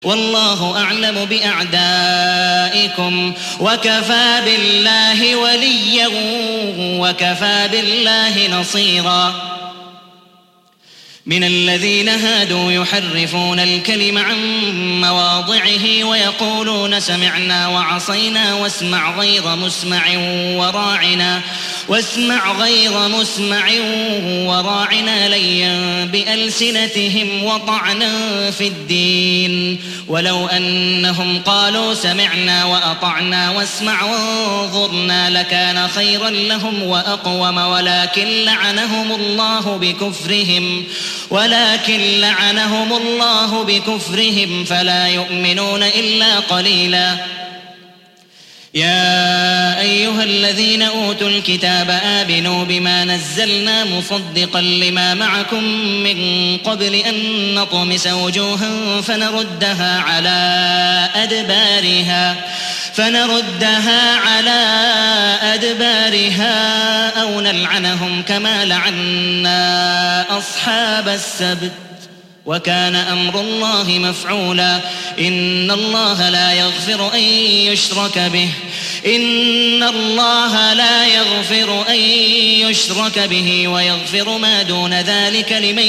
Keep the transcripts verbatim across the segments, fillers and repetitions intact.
والله أعلم بأعدائكم وكفى بالله وليا وكفى بالله نصيرا. من الذين هادوا يحرفون الكلم عن مواضعه ويقولون سمعنا وعصينا واسمع غير مسمع وراعنا واسمع غير مسمع وراعنا ليا بألسنتهم وطعنا في الدين ولو أنهم قالوا سمعنا وأطعنا واسمع وانظرنا لكان خيرا لهم وأقوم ولكن لعنهم الله بكفرهم ولكن لعنهم الله بكفرهم فلا يؤمنون إلا قليلا. يا أيها الذين أوتوا الكتاب آمنوا بما نزلنا مصدقا لما معكم من قبل أن نطمس وجوها فنردها على أدبارها فنردها على أدبارها أو نلعنهم كما لعنا أصحاب السبت وكان أمر الله مفعولا. إن الله لا يغفر أن يشرك به إن الله لا يغفر أن يشرك به ويغفر ما دون ذلك لمن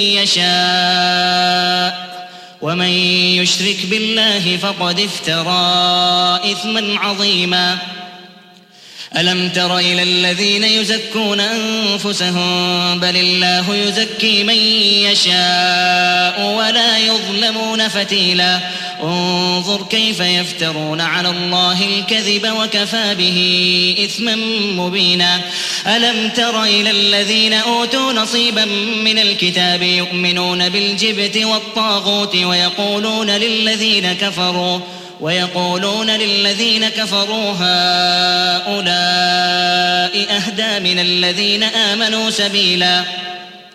يشاء ومن يشرك بالله فقد افترى إثما عظيما. ألم تر إلى الذين يزكون أنفسهم بل الله يزكي من يشاء ولا يظلمون فتيلا. انظر كيف يفترون على الله الكذب وكفى به إثما مبينا. ألم تر إلى الذين أوتوا نصيبا من الكتاب يؤمنون بالجبت والطاغوت ويقولون للذين كفروا ويقولون للذين كفروا هؤلاء أهدى من الذين آمنوا سبيلا.